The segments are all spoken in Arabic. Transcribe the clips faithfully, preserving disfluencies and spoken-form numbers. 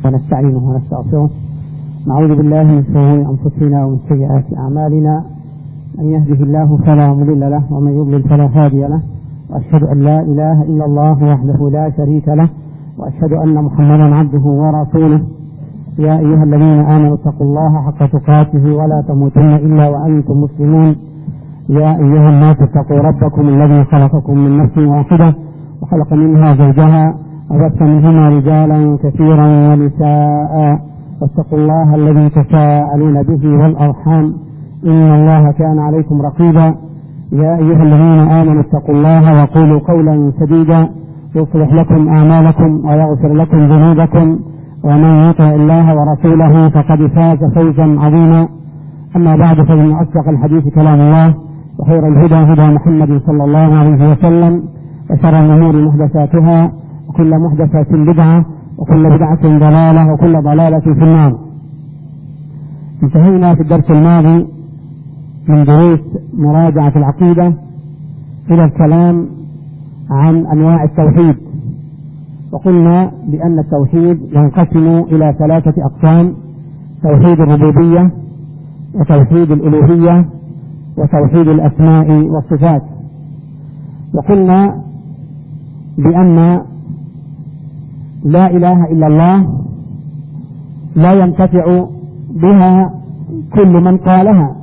ونستعينه ونستغفره. نعوذ بالله من شرور أنفسنا ومن سيئات أعمالنا، من يهده الله فلا مضل له ومن يضلل فلا هادي له، وأشهد أن لا إله إلا الله وحده لا شريك له، وأشهد أن محمدا عبده ورسوله. يا أيها الذين آمنوا اتقوا الله حق تقاته ولا تموتن إلا وأنتم مسلمون. يا أيها الناس اتقوا ربكم الذي خلقكم من نفس واحدة وخلق منها زوجها وبث منهما رجالا كثيرا ونساء، واتقوا الله الذي تساءلون به والأرحام إن الله كان عليكم رقيبا. يا أيها الذين آمنوا اتقوا الله وقولوا قولا سديدا يصلح لكم أعمالكم ويغفر لكم ذنوبكم، ومن يطع الله ورسوله فقد فاز فوزا عظيما. أما بعد، فإن أصدق الحديث كلام الله، وخير الهدى هدى محمد صلى الله عليه وسلم، وشر الأمور محدثاتها، وكل محدثة بدعة، وكل بدعة ضلالة، وكل ضلالة في النار. انتهينا في الدرس الماضي من دروس مراجعة العقيدة إلى الكلام عن أنواع التوحيد، وقلنا بأن التوحيد ينقسم إلى ثلاثة أقسام: توحيد الربوبية، وتوحيد الألوهية، وتوحيد الأسماء والصفات. وقلنا بأن لا إله إلا الله لا ينتفع بها كل من قالها،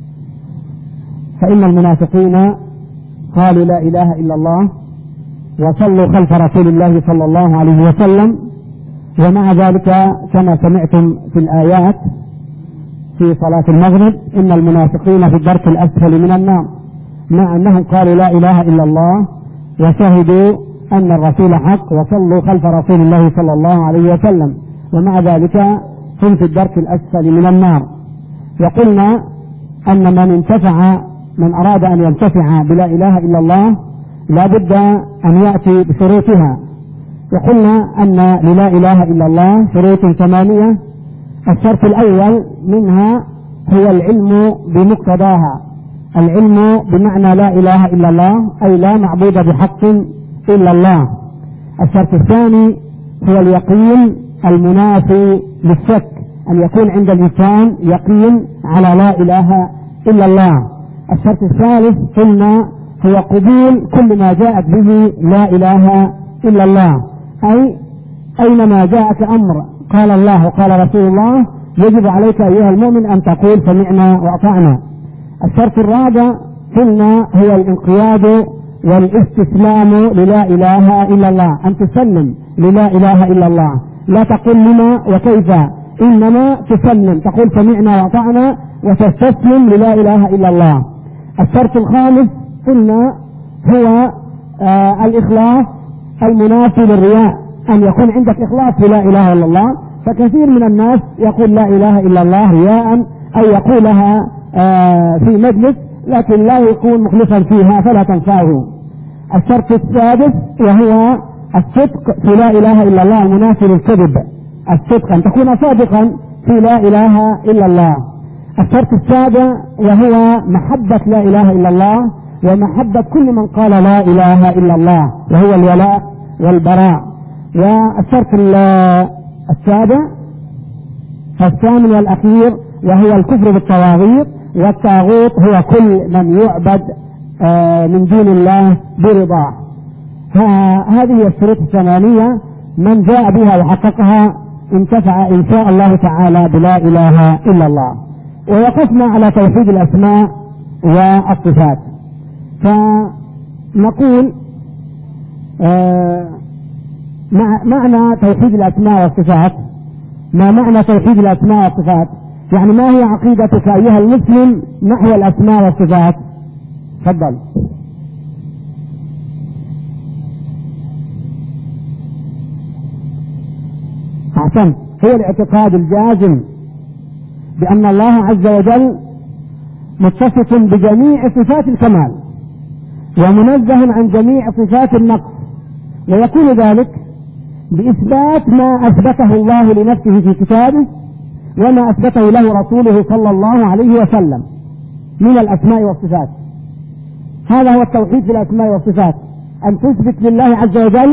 فإن المنافقين قالوا لا إله إلا الله وصلوا خلف رسول الله صلى الله عليه وسلم، ومع ذلك كما سمعتم في الآيات في صلاة المغرب إن المنافقين في الدرك الأسفل من النار، مع أنهم قالوا لا إله إلا الله وشهدوا أن الرسول حق وصلوا خلف رسول الله صلى الله عليه وسلم، ومع ذلك هم في الدرك الأسفل من النار. وقلنا أن من انتفع من أراد أن ينتفع بلا إله إلا الله لا بد أن يأتي بشروطها، وقلنا أن للا إله إلا الله شروط ثمانية. الشرط الأول منها هو العلم بمقتضاها، العلم بمعنى لا إله إلا الله أي لا معبود بحق إلا الله. الشرط الثاني هو اليقين المنافي للشك، أن يكون عند الإنسان يقين على لا إله إلا الله. الشرط الثالث قلنا هو قبول كل ما جاءت به لا إله إلا الله، أي أينما جاءك أمر قال الله وقال رسول الله يجب عليك أيها المؤمن أن تقول سمعنا وأطعنا. الشرط الرابع قلنا هو الانقياد والاستسلام للا إله إلا الله، أن تسلم للا إله إلا الله، لا تقول لما وكيف، إنما تسلم، تقول سمعنا وأطعنا وتستسلم للا إله إلا الله. الشرط الخامس قلنا هو آه الإخلاص المنافي للرياء، أن يكون عندك إخلاص بلا إله إلا الله، فكثير من الناس يقول لا إله إلا الله رياء أي يقولها آه في مجلس لكن لا يكون مخلصا فيها فلا تنفعه. الشرط السادس وهو الصدق في لا إله إلا الله المنافي للكذب، الصدق أن تكون صادقا في لا إله إلا الله. الشرط السابع وهو محبة لا إله إلا الله ومحبة كل من قال لا إله إلا الله، وهو الولاء والبراء. والشرط السابع الثامن والأخير وهو الكفر بالطواغيت، والطاغوت هو كل من يعبد من دون الله برضاه. هذه الشروط الثمانية من جاء بها وحققها انتفع إن شاء الله تعالى بلا إله إلا الله. ووقفنا على توحيد الأسماء والصفات، فنقول آه معنى توحيد الأسماء والصفات. ما معنى توحيد الأسماء والصفات؟ يعني ما هي عقيدتك أيها المسلم نحو الأسماء والصفات؟ تفضل. أحسنت. هو الاعتقاد الجازم بأن الله عز وجل متصف بجميع صفات الكمال ومنزه عن جميع صفات النقص، ويكون ذلك بإثبات ما أثبته الله لنفسه في كتابه وما أثبته له رسوله صلى الله عليه وسلم من الأسماء والصفات. هذا هو التوحيد في الأسماء والصفات، أن تثبت لله عز وجل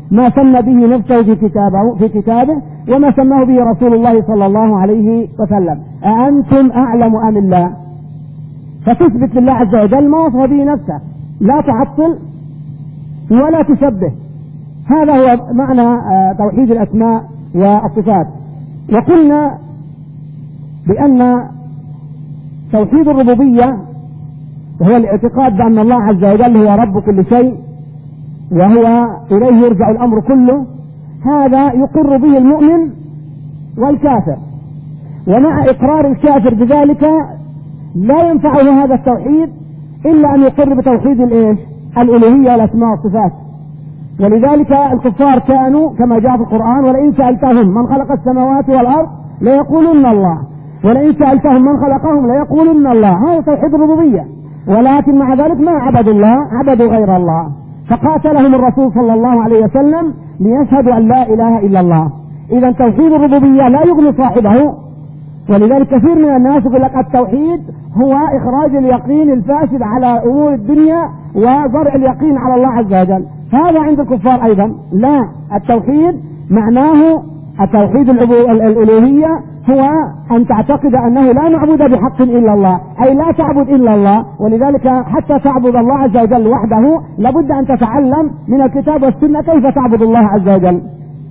ما سمى به نفسه في كتابه في كتابه وما سماه به رسول الله صلى الله عليه وسلم. أأنتم أعلم أم الله؟ فتثبت لله عز وجل ما وصف به نفسه، لا تعطل ولا تشبه. هذا هو معنى توحيد الأسماء والصفات. وقلنا بأن توحيد الربوبية وهو الاعتقاد بأن الله عز وجل هو رب كل شيء وهو إليه يرجع الأمر كله، هذا يقر به المؤمن والكافر، ومع إقرار الكافر بذلك لا ينفعه هذا التوحيد إلا أن يقر بتوحيد الإيش؟ الألوهية والأسماء والصفات. ولذلك الكفار كانوا كما جاء في القرآن: ولئن سألتهم من خلق السماوات والأرض ليقولن الله، ولئن سألتهم من خلقهم ليقولن الله. هذا توحيد الربوبية، ولكن مع ذلك ما عبدوا الله، عبدوا غير الله، فقاتلهم الرسول صلى الله عليه وسلم ليشهدوا أن لا إله إلا الله. إذا توحيد الربوبية لا يغني صاحبه. ولذلك كثير من الناس يقول لك التوحيد هو إخراج اليقين الفاسد على أمور الدنيا وزرع اليقين على الله عز وجل. هذا عند الكفار أيضا. لا، التوحيد معناه التوحيد الألوهية هو أن تعتقد أنه لا معبود بحق إلا الله، أي لا تعبد إلا الله. ولذلك حتى تعبد الله عز وجل وحده لابد أن تتعلم من الكتاب والسنة كيف تعبد الله عز وجل.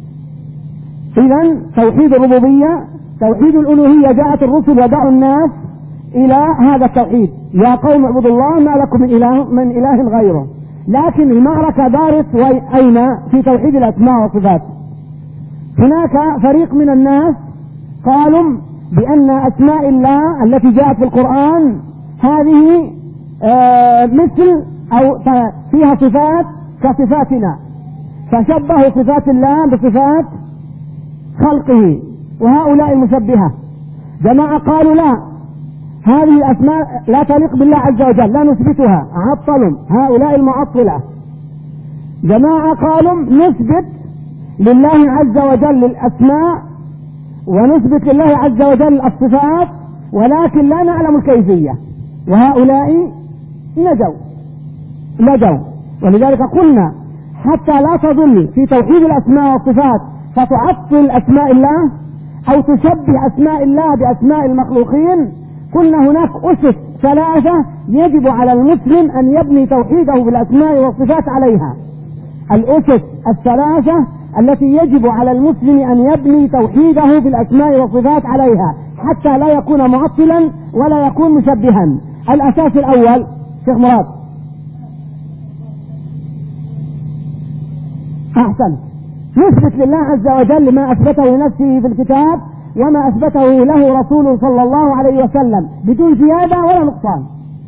إذن توحيد الربوبية. توحيد الألوهية جاءت الرسل ودعوا الناس إلى هذا التوحيد: يا قوم اعبدوا الله ما لكم من إله, من إله غيره. لكن المعركة دارت أين؟ في توحيد الأسماء والصفات. هناك فريق من الناس قالوا بأن أسماء الله التي جاءت في القرآن هذه آه مثل أو فيها صفات كصفاتنا، فشبهوا صفات الله بصفات خلقه، وهؤلاء المشبهة. جماعة قالوا لا، هذه الأسماء لا تليق بالله عز وجل، لا نثبتها، عطلوا، هؤلاء المعطلة. جماعة قالوا نثبت لله عز وجل الأسماء ونثبت لله عز وجل الصفات، ولكن لا نعلم الكيفية، وهؤلاء نجوا نجوا. ولذلك قلنا حتى لا تظل في توحيد الأسماء والصفات فتعطل أسماء الله أو تشبه أسماء الله بأسماء المخلوقين، قلنا هناك أسس ثلاثة يجب على المسلم أن يبني توحيده بالأسماء والصفات عليها. الأسس الثلاثة التي يجب على المسلم أن يبني توحيده بالأسماء والصفات عليها حتى لا يكون معطلا ولا يكون مشبها. الأساس الأول شيخ مراد أحسن، نثبت لله عز وجل ما أثبته لنفسه في الكتاب وما أثبته له رسوله صلى الله عليه وسلم بدون زيادة ولا نقصان.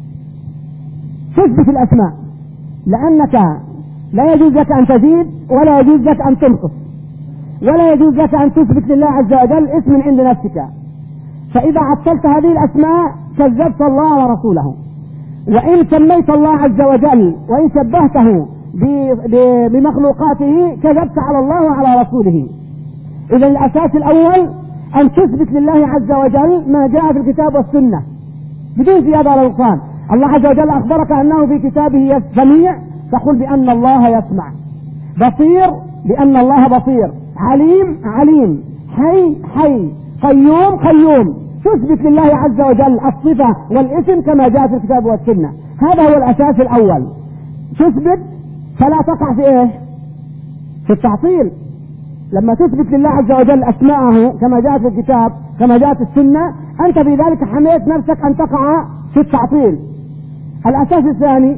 تثبت الأسماء، لأنك لا يجوز لك أن تزيد ولا يجوز لك أن تنقص، ولا يجوز لك أن تثبت لله عز وجل اسم من عند نفسك. فإذا عطلت هذه الأسماء كذبت الله ورسوله. وإن سميت الله عز وجل وإن شبهته بمخلوقاته كذبت على الله وعلى رسوله. إذا الأساس الأول أن تثبت لله عز وجل ما جاء في الكتاب والسنة بدون زيادة ولا نقصان. الله عز وجل أخبرك أنه في كتابه سميع، فقل بأن الله يسمع، بصير بأن الله بصير، عليم عليم، حي حي، قيوم قيوم. تثبت لله عز وجل الصفة والاسم كما جاء في الكتاب والسنة. هذا هو الأساس الأول. تثبت فلا تقع في إيه؟ في التعطيل. لما تثبت لله عز وجل أسماءه كما جاءت في الكتاب كما جاءت في السنة، أنت بذلك حميت نفسك أن تقع في التعطيل. الأساس الثاني،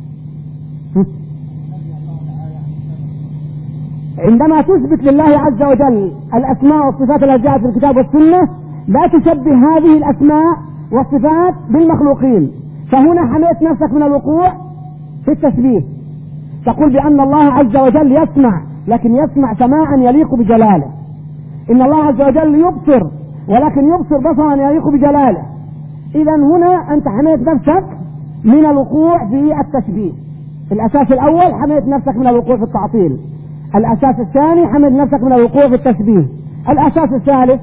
عندما تثبت لله عز وجل الأسماء والصفات التي جاءت في الكتاب والسنة لا تشبه هذه الأسماء والصفات بالمخلوقين، فهنا حميت نفسك من الوقوع في التشبيه. تقول بأن الله عز وجل يسمع، لكن يسمع سماعا يليق بجلاله. إن الله عز وجل يبصر، ولكن يبصر بصرا يليق بجلاله. إذا هنا أنت حميت نفسك من الوقوع في التشبيه. الأساس الأول حميت نفسك من الوقوع في التعطيل. الأساس الثاني حميت نفسك من الوقوع في التشبيه. الأساس الثالث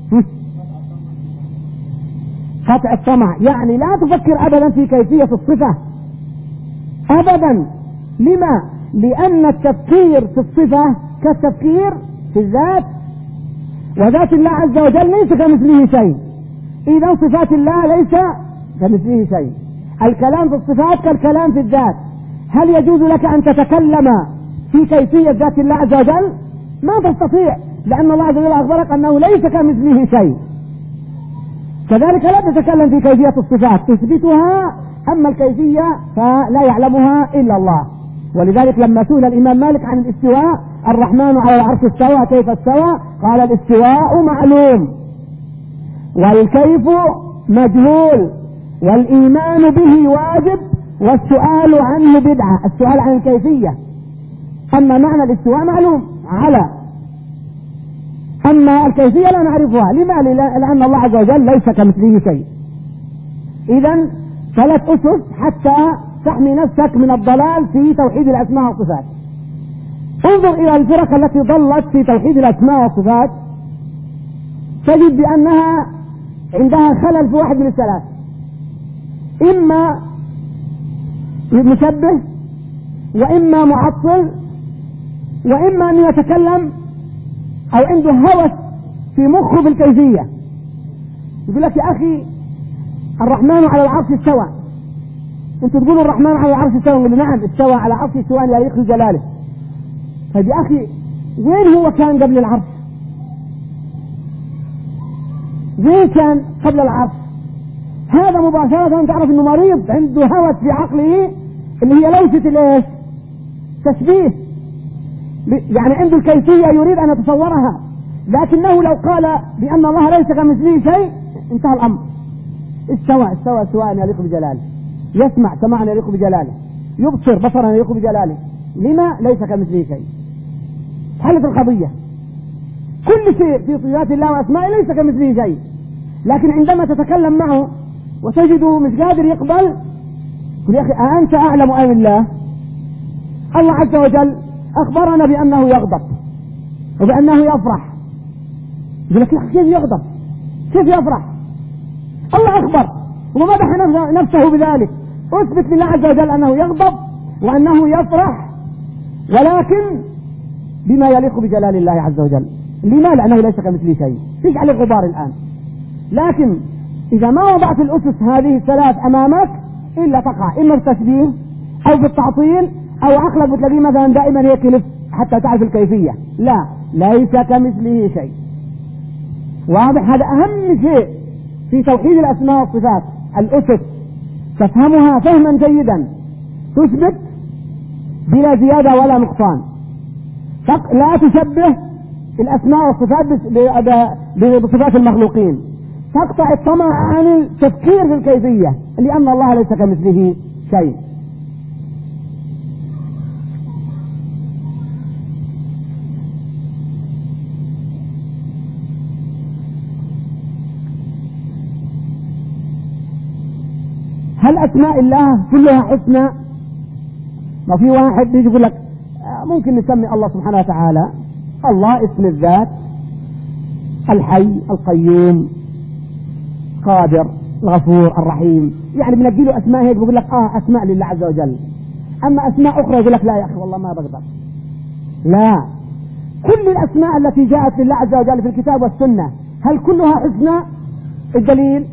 قطع الطمع، يعني لا تفكر أبدا في كيفية الصفة أبدا. لما؟ لأن التفكير في الصفة كالتفكير في الذات، وذات الله عز وجل ليس كمثله شيء. إذا صفات الله ليس كمثله شيء. الكلام في الصفات كالكلام في الذات. هل يجوز لك أن تتكلم في كيفية ذات الله عز وجل؟ ما تستطيع، لأن الله عز وجل أخبرك أنه ليس كمثله شيء. كذلك لا تتكلم في كيفية الصفات، تثبتها، أما الكيفية فلا يعلمها إلا الله. ولذلك لما سئل الإمام مالك عن الاستواء، الرحمن على العرش استوى، كيف استوى؟ قال الاستواء معلوم والكيف مجهول والإيمان به واجب والسؤال عنه بدعة. السؤال عن الكيفية، أما معنى الاستواء معلوم على، أما الكيفية لا نعرفها. لماذا؟ لأن الله عز وجل ليس كمثله شيء. إذن ثلاث أسس حتى تحمي نفسك من الضلال في توحيد الأسماء والصفات. انظر إلى الفرق التي ضلت في توحيد الأسماء والصفات، تجد بأنها عندها خلل في واحد من الثلاث: إما مشبه، وإما معطل، وإما أن يتكلم أو عنده هوس في مخه بالكيفية. يقول لك يا أخي الرحمن على العرش استوى، أنت تقول الرحمن على العرش استوى، نقول نعم استوى على عرش استواء يليق بجلاله. طيب يا أخي وين هو كان قبل العرش؟ وين كان قبل العرش؟ هذا مباشرة تعرف انه مريض، عنده هوس في عقله اللي هي لوثة الايش؟ تشبيه. يعني عنده الكيفية يريد ان يتصورها، لكنه لو قال بان الله ليس كمثله شيء انتهى الامر. استوى استوى سواء يليق بجلاله، يسمع سماعا يليق بجلاله، يبصر بصرا يليق بجلاله. لما ليس كمثله شيء؟ حلت القضية. كل شيء في صفات الله واسمائه ليس كمثله شيء، لكن عندما تتكلم معه وتجده مش قادر يقبل، يقول يا أخي أأنت أعلم أم الله؟ الله عز وجل أخبرنا بأنه يغضب وبأنه يفرح. يقول لك كيف يغضب؟ كيف يفرح؟ الله أخبر ومدح نفسه بذلك. أثبت لله عز وجل أنه يغضب وأنه يفرح، ولكن بما يليق بجلال الله عز وجل. لما؟ لأنه ليس كمثله شيء، فيش عليه غبار الآن. لكن إذا ما وضعت الأسس هذه الثلاث أمامك إلا تقع إما في التشبيه أو في التعطيل، أو عقلك بتلاقيه مثلا دائما هيك يلف حتى تعرف الكيفية. لا، ليس كمثله شيء. واضح؟ هذا أهم شيء في توحيد الأسماء والصفات، الأسس تفهمها فهما جيدا، تثبت بلا زيادة ولا نقصان. لا تشبه الأسماء والصفات بصفات المخلوقين، تقطع الطمع عن التفكير في الكيفية، لأن الله ليس كمثله شيء. هل أسماء الله كلها حسنى؟ ما في واحد يجي يقول لك ممكن نسمي الله سبحانه وتعالى الله اسم الذات، الحي القيوم قادر الغفور الرحيم، يعني بنجي له اسماء هيك بيقول لك اه اسماء لله عز وجل. اما اسماء اخرى يقول لك لا يا اخي والله ما بقدر. لا، كل الاسماء التي جاءت لله عز وجل في الكتاب والسنه هل كلها حسنى؟ الدليل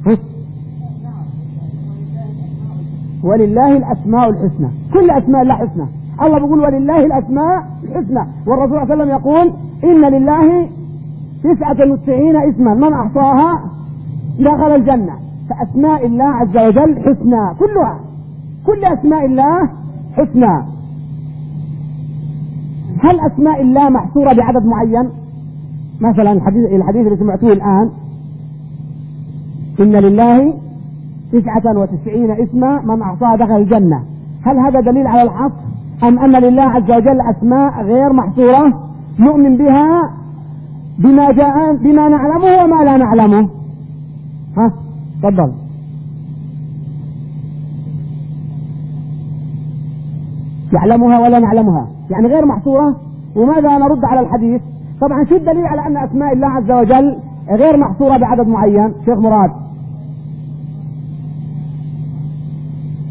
ولله الاسماء الحسنى، كل اسماء الله حسنى. الله بيقول ولله الاسماء الحسنى، والرسول صلى الله عليه وسلم يقول ان لله تسعة وتسعين اسما من احصاها دخل الجنة. فاسماء الله عز وجل حسنى كلها، كل اسماء الله حسنى. هل اسماء الله محصورة بعدد معين؟ مثلا الحديث الحديث اللي سمعتوه الان ان لله تسعة وتسعين اسما من احصاها دخل الجنة، هل هذا دليل على الحصر ام ان لله عز وجل اسماء غير محصورة نؤمن بها بما جاء بما نعلمه وما لا نعلمه؟ ها تفضل. يعلمها ولا نعلمها، يعني غير محصورة. وماذا نرد على الحديث؟ طبعا شو الدليل على ان اسماء الله عز وجل غير محصورة بعدد معين؟ شيخ مراد.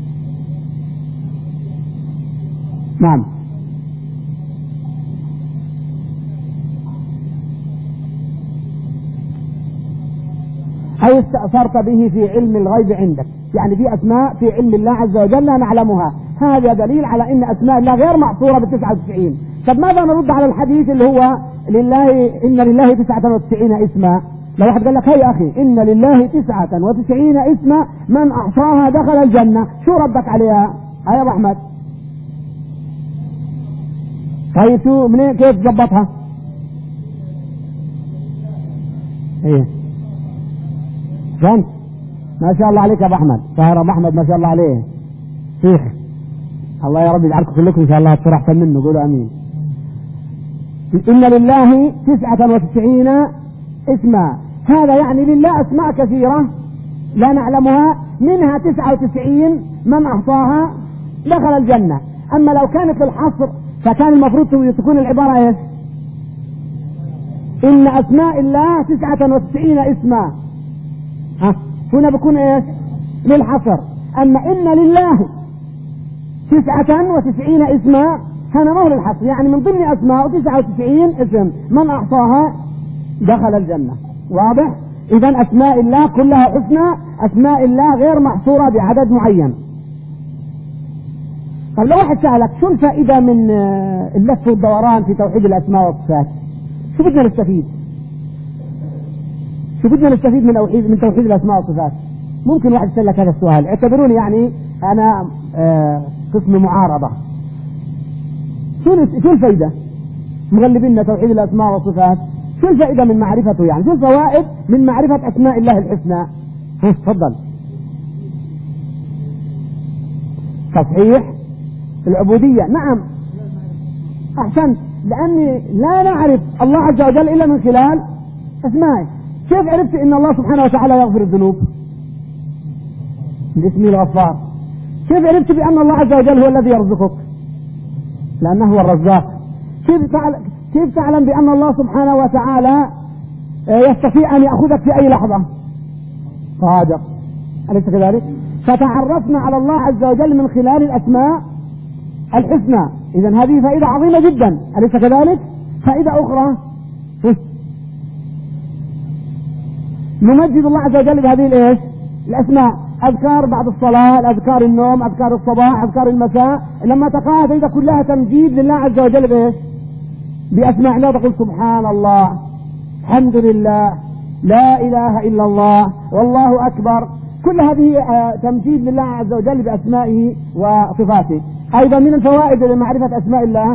نعم. أي استأثرت به في علم الغيب عندك، يعني في أسماء في علم الله عز وجل لا نعلمها، هذا دليل على أن أسماء الله غير محصورة بالتسعة وتسعين. طب ماذا نرد على الحديث اللي هو لله إن لله تسعة وتسعين اسما؟ لو واحد قال لك هيا يا أخي إن لله تسعة وتسعين اسما من أحصاها دخل الجنة، شو ردك عليها؟ يا أبو أحمد طيب شو منين كيف تظبطها؟ ايه فهمت؟ ما شاء الله عليك يا ابو احمد، طاهر ابو احمد ما شاء الله عليه شيخ، الله يا رب يجعلكم كلكم ان شاء الله تصير احسن منه، قولوا امين. ان لله تسعة وتسعين اسما، هذا يعني لله اسماء كثيرة لا نعلمها، منها تسعة وتسعين من احصاها دخل الجنة. اما لو كانت للحصر فكان المفروض تكون العبارة ايش؟ ان اسماء الله تسعة وتسعين اسما، ها هنا بكون ايش؟ للحصر. اما ان لله تسعة وتسعين اسما هنا ما هو للحصر، يعني من ضمن اسماء تسعة وتسعين اسم من احصاها دخل الجنة. واضح؟ اذا اسماء الله كلها حسنى، اسماء الله غير محصورة بعدد معين. طب لو واحد سألك شو الفائدة من اللف والدوران في توحيد الاسماء والصفات؟ شو بدنا نستفيد؟ شو بدنا نستفيد من توحيد من توحيد الاسماء والصفات؟ ممكن واحد يسألك هذا السؤال، اعتبروني يعني انا آه قسم معارضة. شو شو الفائدة؟ مغلبين توحيد الاسماء والصفات، شو الفائدة من معرفته يعني؟ شو الفوائد من معرفة اسماء الله الحسنى؟ ها تفضل. تصحيح العبودية، نعم احسنت، لاني لا نعرف الله عز وجل الا من خلال اسمائه. كيف عرفت ان الله سبحانه وتعالى يغفر الذنوب؟ باسمه الغفار. كيف عرفت بان الله عز وجل هو الذي يرزقك؟ لانه هو الرزاق. كيف تعلم كيف تعلم بان الله سبحانه وتعالى يستطيع ان ياخذك في اي لحظه؟ صادق، اليس كذلك؟ فتعرفنا على الله عز وجل من خلال الاسماء الحسنى. اذا هذه فائدة عظيمة جدا، أليس كذلك؟ فائدة اخرى نمجد الله عز وجل بهذه الايش؟ الاسماء. اذكار بعد الصلاة، اذكار النوم، اذكار الصباح، اذكار المساء، لما تقرأها تجد كلها تمجيد لله عز وجل بايش؟ باسماء الله. تقول سبحان الله، الحمد لله، لا اله الا الله، والله اكبر، كل هذه تمجيد لله عز وجل باسمائه وصفاته. ايضا من الفوائد لمعرفة اسماء الله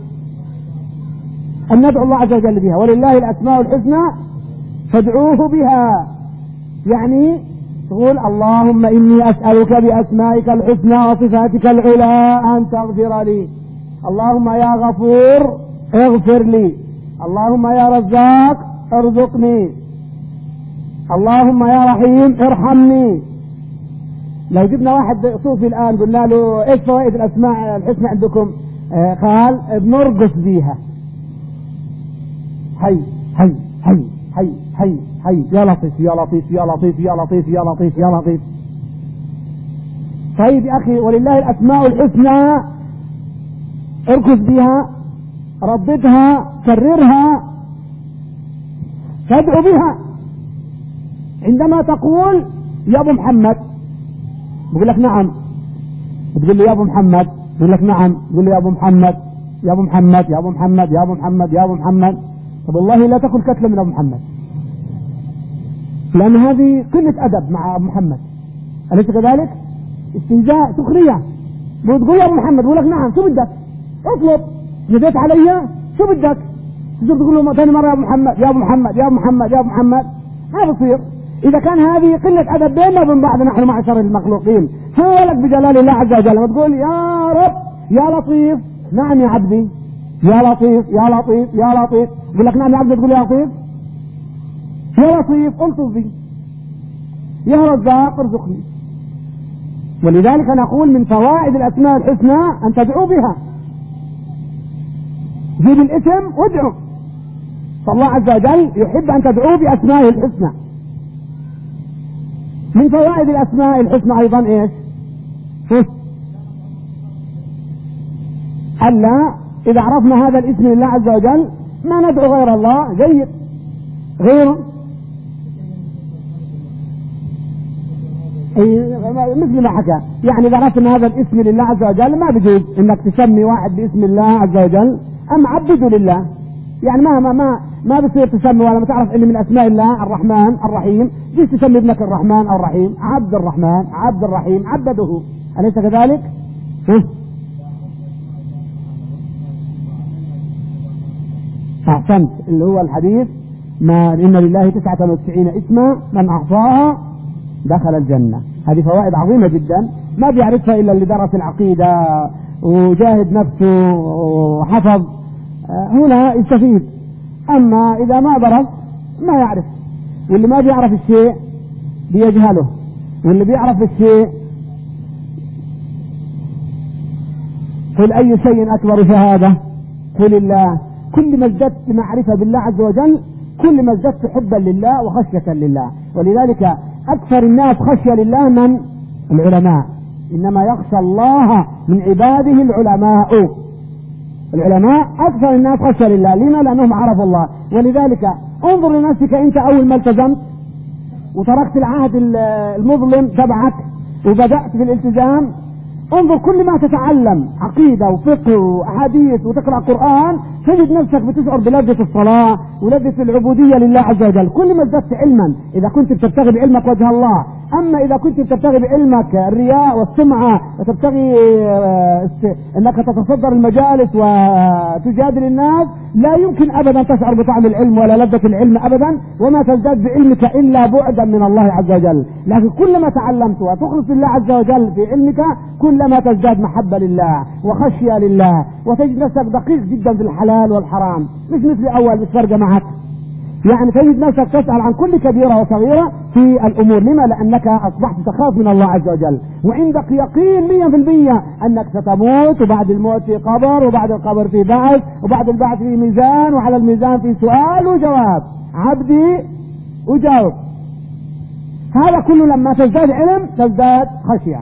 ان ندعو الله عز وجل بها، ولله الاسماء الحسنى فادعوه بها. يعني تقول اللهم اني اسألك باسمائك الحسنى وصفاتك العلى ان تغفر لي، اللهم يا غفور اغفر لي، اللهم يا رزاق ارزقني، اللهم يا رحيم ارحمني. لو جبنا واحد صوفي الآن قلنا له ايش فوائد الاسماء الحسنى عندكم؟ آه قال بنرقص بيها، حي حي حي حي حي حي يا لطيف يا لطيف يا لطيف يا لطيف يا لطيف يا لطيف. طيب يا اخي ولله الاسماء الحسنى، اركز بها، رددها، كررها، تدعو بها. عندما تقول يا ابو محمد بقول لك نعم، بتقول لي يا ابو محمد، بقول لك نعم، بقول لي يا ابو محمد يا ابو محمد يا ابو محمد يا ابو محمد يا ابو محمد. طب والله لا تاكل كتله من ابو محمد، لان هذه قله ادب مع ابو محمد، اليس كذلك؟ استهزاء، سخريه. بتقول يا ابو محمد، بقول لك نعم، شو بدك؟ اطلب، ناديت علي شو بدك؟ تصير تقول له ثاني مره يا ابو محمد يا ابو محمد يا ابو محمد يا ابو محمد، ما بصير. إذا كان هذه قلة أدب بيننا وبين بعض نحن معشر المخلوقين، فهو لك بجلال الله عز وجل وتقول يا رب يا لطيف. نعم يا عبدي يا لطيف يا لطيف يا لطيف. يقول لك نعم يا عبدي، تقول يا لطيف يا لطيف ألطف بي، يا رزاق ارزقني. ولذلك نقول من فوائد الأسماء الحسنى أن تدعو بها. جيب الاسم وادعو، فالله عز وجل يحب أن تدعو بأسمائه الحسنى. من فوائد الأسماء الحسنى أيضا إيش؟ ألا إذا عرفنا هذا الاسم لله عز وجل ما ندعو غير الله. جيد، غيره مثل ما حكى، يعني إذا عرفت أن هذا الاسم لله عز وجل ما بيجوز إنك تسمي واحد باسم الله عز وجل أم عبده لله، يعني ما ما ما ما بصير تسمي ولا ما تعرف إن من أسماء الله الرحمن الرحيم، جيت تسمي ابنك الرحمن الرحيم، عبد الرحمن عبد الرحيم عبده، أليس كذلك؟ أحسنت، اللي هو الحديث ما إن لله تسعة وتسعين اسما من أحصاها دخل الجنة. هذه فوائد عظيمة جدا ما بيعرفها إلا اللي درس العقيدة وجاهد نفسه وحفظ، هنا يستفيد. أما إذا ما درس ما يعرف، واللي ما بيعرف الشيء بيجهله، واللي بيعرف الشيء قل أي شيء أكبر شهادة قل الله. كل ما ازددت معرفة بالله عز وجل كل ما ازددت حبا لله وخشية لله. ولذلك أكثر الناس خشية لله من العلماء، إنما يخشى الله من عباده العلماء. العلماء أكثر الناس خشية لله، لما؟ لأنهم عرفوا الله. ولذلك انظر لنفسك أنت أول ما التزمت وتركت العهد المظلم تبعك وبدأت في الالتزام، انظر كل ما تتعلم عقيدة وفقه وأحاديث وتقرأ قرآن تجد نفسك بتشعر بلذة الصلاة ولذة العبودية لله عز وجل. كل ما ازددت علما إذا كنت بتبتغي بعلمك وجه الله. أما إذا كنت بتبتغي بعلمك الرياء والسمعة وتبتغي أنك تتصدر المجالس وتجادل الناس، لا يمكن أبدا تشعر بطعم العلم ولا لذة العلم أبدا، وما تزداد بعلمك إلا بعدا من الله عز وجل. لكن كلما تعلمت وتخلص لله عز وجل في علمك كلما تزداد محبة لله وخشية لله، وتجد نفسك دقيق جدا في الحلال والحرام، مش مثل أول مش فارقة معك. يعني تجد نفسك تسأل عن كل كبيرة وصغيرة في الأمور. لما؟ لأنك أصبحت تخاف من الله عز وجل، وعندك يقين مية في المية أنك ستموت، وبعد الموت في قبر، وبعد القبر في بعث، وبعد البعث في ميزان، وعلى الميزان في سؤال وجواب. عبدي وجاوب. هذا كله لما تزداد علم تزداد خشية.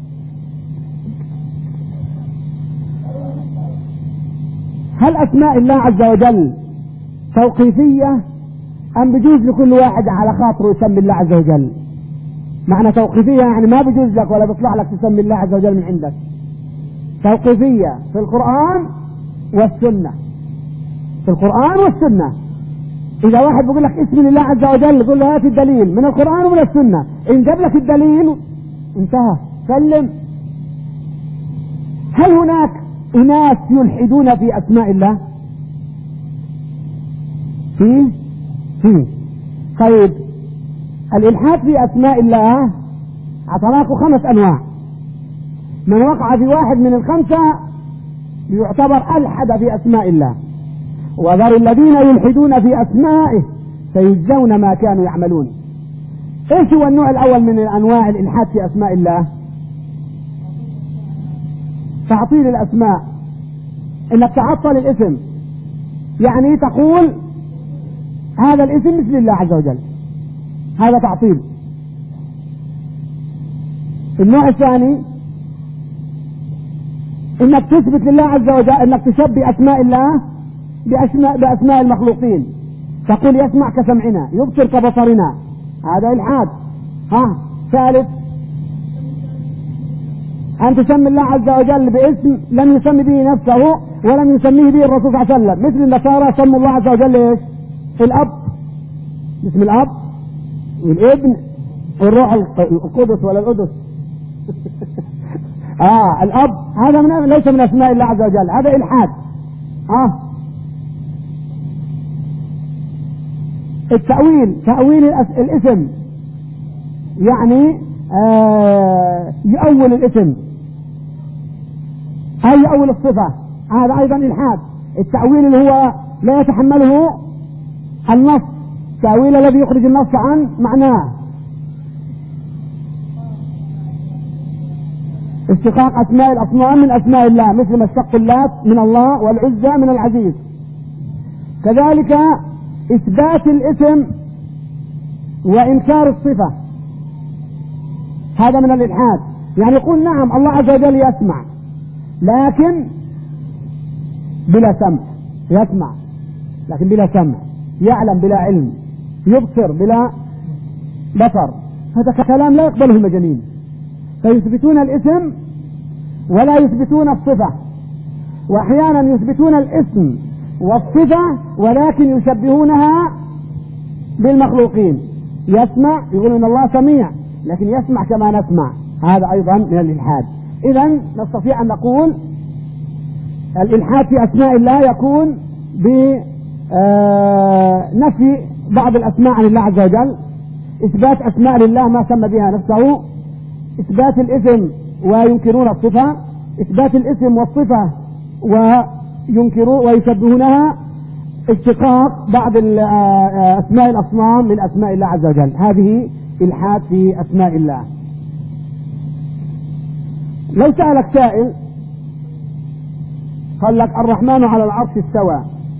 هل أسماء الله عز وجل توقيفية أم بجوز لكل واحد على خاطره يسمي الله عز وجل؟ معنى توقيفية يعني ما بجوز لك ولا بيطلع لك تسمي الله عز وجل من عندك. توقيفية في القرآن والسنة، في القرآن والسنة. إذا واحد بيقول لك اسم الله عز وجل يقول له هات الدليل من القرآن ومن السنة، إن جاب لك الدليل انتهى سلم. هل هناك أناس يلحدون في أسماء الله؟ في في طيب الإلحاد في أسماء الله اعطناكم خمس أنواع، من وقع في واحد من الخمسة يعتبر ألحد في أسماء الله. وذر الذين يلحدون في أسمائه سيجزون ما كانوا يعملون. ايش هو النوع الأول من أنواع الإلحاد في أسماء الله؟ تعطيل الأسماء، انك تعطل الاسم، يعني تقول هذا الاسم مثل الله عز وجل، هذا تعطيل. النوع الثاني انك تثبت لله عز وجل، انك تشبه اسماء الله بأسماء, بأسماء المخلوقين، تقول يسمع كسمعنا يبصر كبصرنا، هذا إلحاد. ها ثالث أن تسمي الله عز وجل باسم لم يسمي به نفسه ولم يسميه به الرسول صلى الله عليه وسلم، مثل النصارى سموا الله عز وجل ايش؟ الأب، اسم الأب والابن والروح القدس ولا القدس اه الأب، هذا من ليس من أسماء الله عز وجل، هذا إلحاد. اه التأويل، تأويل الاسم، يعني آه يؤول الاسم أو يؤول الصفة، هذا أيضا إلحاد. التأويل اللي هو لا يتحمله النص، التأويل الذي يخرج النص عن معناه. اشتقاق أسماء الأصنام من أسماء الله، مثل ما اشتق اللات من الله والعزى من العزيز. كذلك إثبات الاسم وإنكار الصفة، هذا من الإلحاد. يعني يقول نعم الله عز وجل يسمع لكن بلا سمع، يسمع لكن بلا سمع، يعلم بلا علم، يبصر بلا بصر، هذا كلام لا يقبله المجانين. فيثبتون الاسم ولا يثبتون الصفة، وأحيانا يثبتون الاسم والصفة ولكن يشبهونها بالمخلوقين. يسمع، يقولون ان الله سميع، لكن يسمع كما نسمع، هذا ايضا من الالحاد. اذا نستطيع ان نقول الالحاد في اسماء الله يكون بنفي بعض الاسماء عن الله عز وجل، اثبات اسماء لله ما سمى بها نفسه، اثبات الاسم وينكرون الصفة، اثبات الاسم والصفة وينكرون ويشبهونها، اشتقاق بعض اسماء الاصنام من اسماء الله عز وجل. هذه الحاد في اسماء الله. لو سألك سائل قال لك الرحمن على العرش استوى،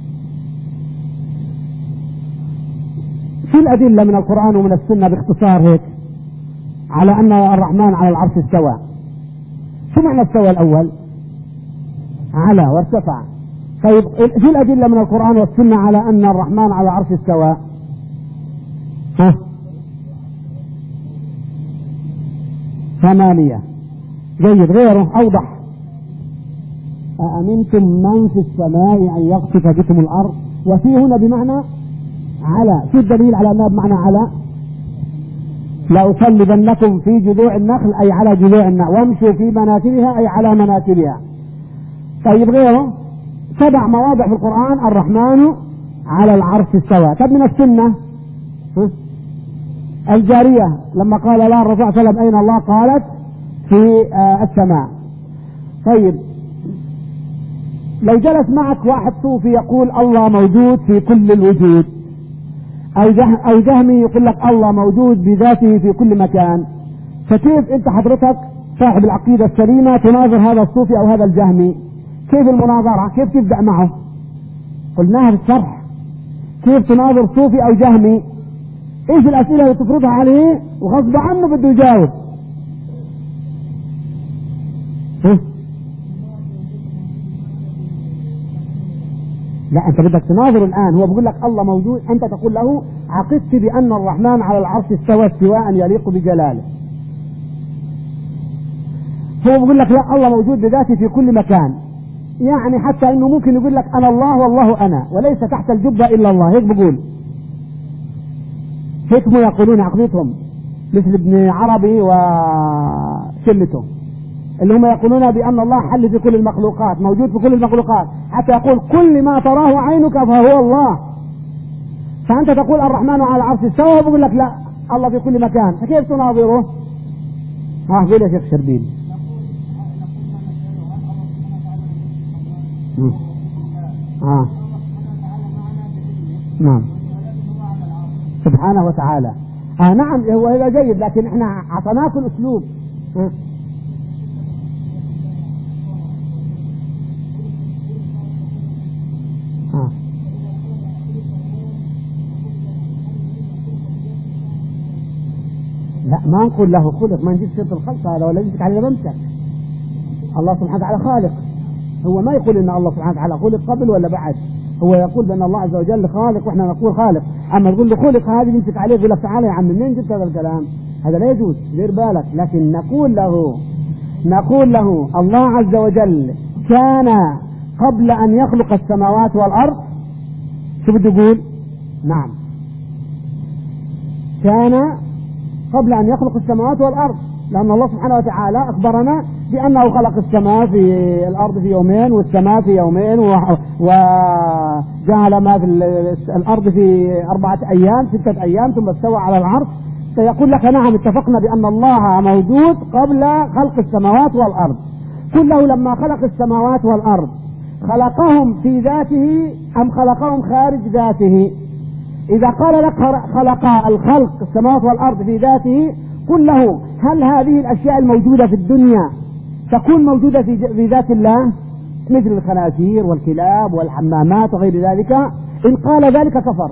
في الأدلة من القرآن ومن السنة باختصار هيك على أن الرحمن على العرش استوى؟ شو معنى استوى الأول؟ على وارتفع. طيب في الأدلة من القرآن والسنة على أن الرحمن على العرش استوى؟ ها؟ ثمانية. جيد. غيره أوضح. أأمنتم من في السماء أن يخسف بكم الأرض، وفي هنا بمعنى على. شو الدليل على أنها بمعنى على؟ لأصلبنكم في جذوع النخل أي على جذوع النخل، وامشوا في مناكبها أي على مناكبها. طيب غيره سبع مواضع في القرآن الرحمن على العرش استوى. طب من السنة الجارية لما قال لا الرسول صلى الله عليه وسلم أين الله قالت في آه السماء. طيب لو جلس معك واحد صوفي يقول الله موجود في كل الوجود، أو جه أو جهمي يقول لك الله موجود بذاته في كل مكان، فكيف أنت حضرتك صاحب العقيدة السليمة تناظر هذا الصوفي أو هذا الجهمي؟ كيف المناظرة؟ كيف تبدأ معه؟ قلناها في الشرح. كيف تناظر صوفي أو جهمي؟ إيش الأسئلة اللي تفرضها عليه وغصب عنه بده يجاوب؟ لا، أنت بدك تناظر الآن. هو بيقول لك الله موجود، أنت تقول له عقدت بأن الرحمن على العرش استوى استواء يليق بجلاله. هو بيقول لك لا الله موجود بذاته في كل مكان، يعني حتى انه ممكن يقول لك انا الله والله انا وليس تحت الجبة الا الله. هيك بقول، هيك هم يقولون عقيدتهم، مثل ابن عربي وشلته اللي هم يقولون بان الله حل في كل المخلوقات، موجود في كل المخلوقات، حتى يقول كل ما تراه عينك فهو الله. فانت تقول الرحمن على العرش استوى، وبقول لك لا الله في كل مكان، فكيف تناظره؟ ها قول يا شيخ شربين. آه. نعم سبحانه وتعالى. آه نعم هو هذا جيد، لكن احنا اعطيناك الاسلوب. آه. آه. لا ما نقول له خلق، ما نجيب سيرة الخلق هذا ولا يمسك على بمسك. الله سبحانه وتعالى خالق، هو ما يقول ان الله سبحانه وتعالى خلق قبل ولا بعد، هو يقول بان الله عز وجل خالق واحنا نقول خالق. اما تقول له خلق هذه يمسك عليه يقول لك تعالى يا عم منين جبت هذا الكلام؟ هذا لا يجوز، دير بالك. لكن نقول له نقول له الله عز وجل كان قبل ان يخلق السماوات والارض. شو بده يقول؟ نعم كان قبل ان يخلق السماوات والارض، لأن الله سبحانه وتعالى أخبرنا بأنه خلق السماء في الأرض في يومين والسماء في يومين، وجعل ما في الأرض في أربعة أيام ستة أيام ثم استوى على العرش. فيقول لك نعم اتفقنا بأن الله موجود قبل خلق السماوات والأرض. كله لما خلق السماوات والأرض خلقهم في ذاته أم خلقهم خارج ذاته؟ إذا قال لك خلق الخلق السماوات والأرض في ذاته، قل له هل هذه الأشياء الموجودة في الدنيا تكون موجودة في ذات الله مثل الخنازير والكلاب والحمامات وغير ذلك؟ إن قال ذلك كفر.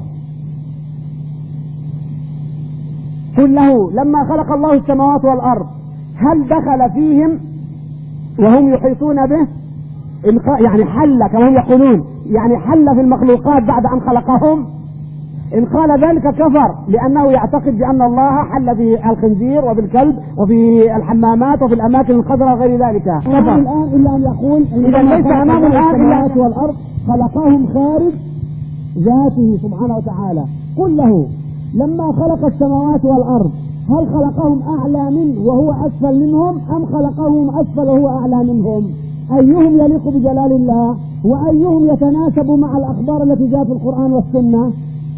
قل له لما خلق الله السماوات والأرض هل دخل فيهم وهم يحيطون به؟ يعني حل كما هم يقولون، يعني حل في المخلوقات بعد أن خلقهم؟ إن قال ذلك كفر، لأنه يعتقد بأن الله حل في الخنزير وبالكلب وفي الحمامات وفي الأماكن الخضراء وغير ذلك. كفر. الآن إلا أن يقول إذا ليس أمام الآن السماوات والأرض خلقهم خارج ذاته سبحانه وتعالى. قل له لما خلق السماوات والأرض هل خلقهم أعلى منه وهو أسفل منهم، أم خلقهم أسفل وهو أعلى منهم؟ أيهم يليق بجلال الله وأيهم يتناسب مع الأخبار التي جاءت في القرآن والسنة؟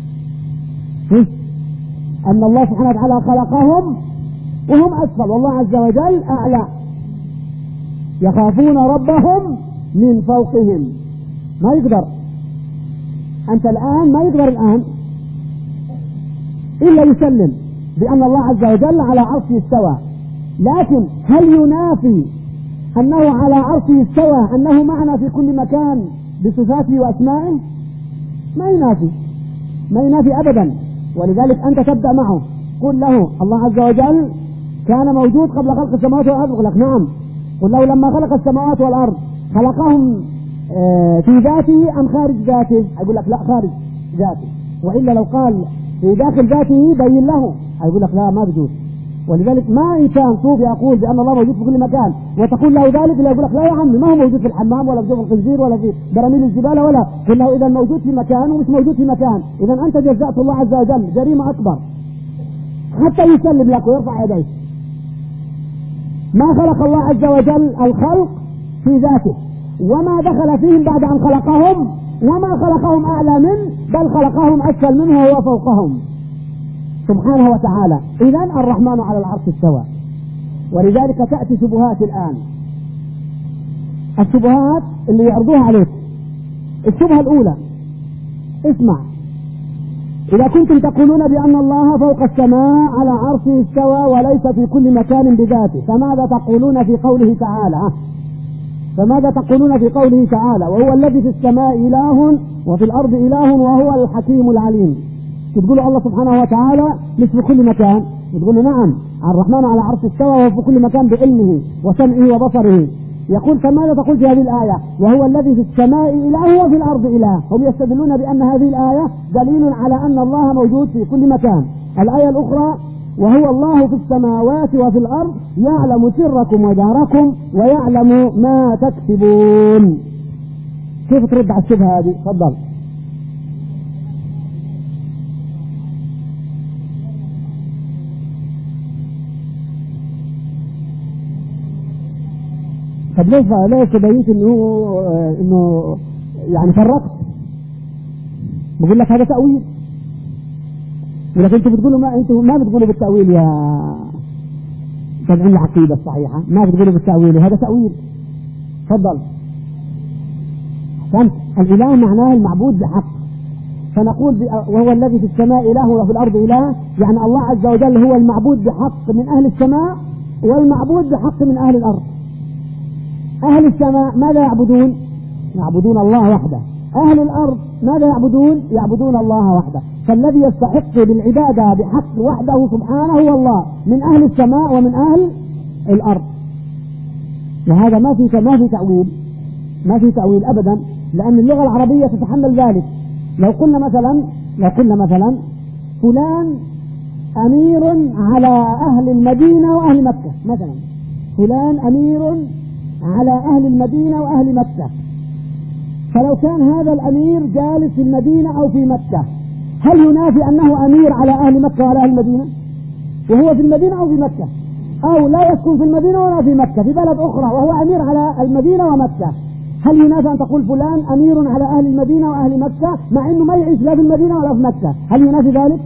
أن الله سبحانه وتعالى خلقهم وهم أسفل والله عز وجل أعلى، يخافون ربهم من فوقهم. ما يقدر أنت الآن ما يقدر الآن إلا يسلم بأن الله عز وجل على عرشه استوى، لكن هل ينافي أنه على عرشه استوى أنه معنا في كل مكان بصفاته وأسمائه؟ ما ينافي ما ينافي أبدا. ولذلك أنت تبدأ معه قل له الله عز وجل كان موجود قبل خلق السماوات والأرض، يقول لك نعم. قل له لما خلق السماوات والأرض خلقهم في ذاته أم خارج ذاته؟ يقول لك لا خارج ذاته. وإلا لو قال في داخل ذاته بين له، يقول لك لا ما بجوز. ولذلك ما إنسان صوفي يقول بأن الله موجود في كل مكان وتقول له ذلك لا يقول لك لا يا عمي ما هو موجود في الحمام ولا في جوف الخنزير ولا في براميل الجبال ولا. قل له إذا موجود في مكان ومش موجود في مكان، إذا أنت جزأت الله عز وجل جريمة أكبر حتى يسلم لك ويرفع يديه. ما خلق الله عز وجل الخلق في ذاته وما دخل فيهم بعد أن خلقهم، وما خلقهم أعلى منه بل خلقهم أسفل منه وهو فوقهم سبحانه وتعالى. إذن الرحمن على العرش استوى. ولذلك تأتي شبهات الآن، الشبهات اللي يعرضوها عليك. الشبهة الأولى اسمع، إذا كنتم تقولون بأن الله فوق السماء على عرشه استوى وليس في كل مكان بذاته، فماذا تقولون في قوله تعالى؟ فماذا تقولون في قوله تعالى وهو الذي في السماء إله وفي الأرض إله وهو الحكيم العليم؟ تقولوا الله سبحانه وتعالى مش في كل مكان، تقولوا نعم الرحمن على عرش استوى وهو في كل مكان بعلمه وسمعه وبصره. يقول فماذا تقول في هذه الآية وهو الذي في السماء إله وفي الأرض إله؟ هم يستدلون بأن هذه الآية دليل على أن الله موجود في كل مكان. الآية الأخرى وهو الله في السماوات وفي الأرض يعلم سركم وجهركم ويعلم ما تكسبون. كيف ترد على الشبهة هذه؟ تفضل. طب ليش ليش تبينت انه انه يعني فرقت؟ بقول لك هذا تأويل، ولكن انتوا بتقولوا ما انتوا ما بتقولوا بالتأويل يا تبعين العقيدة الصحيحة، ما بتقولوا بالتأويل وهذا تأويل. تفضل. فهمت؟ الإله معناه المعبود بحق، فنقول وهو الذي في السماء إله وفي الأرض إله، يعني الله عز وجل هو المعبود بحق من أهل السماء والمعبود بحق من أهل الأرض. أهل السماء ماذا يعبدون؟ يعبدون الله وحده. أهل الأرض ماذا يعبدون؟ يعبدون الله وحده. فالذي يستحق بالعبادة بحق وحده سبحانه هو الله من أهل السماء ومن أهل الأرض. وهذا ما في ما في تأويل، ما في تأويل أبدا، لأن اللغة العربية تتحمل ذلك. لو قلنا مثلا لو قلنا مثلا فلان أمير على أهل المدينة وأهل مكة مثلا، فلان أمير على أهل المدينة وأهل مكة، فلو كان هذا الأمير جالس في المدينة أو في مكة هل ينافي أنه أمير على أهل مكة وعلى أهل المدينة وهو في المدينة أو في مكة؟ أو لا يسكن في المدينة ولا في مكة، في بلد أخرى وهو أمير على المدينة ومكة، هل ينافي أن تقول فلان أمير على أهل المدينة وأهل مكة مع أنه ما يعيش لا في المدينة ولا في مكة؟ هل ينافي ذلك؟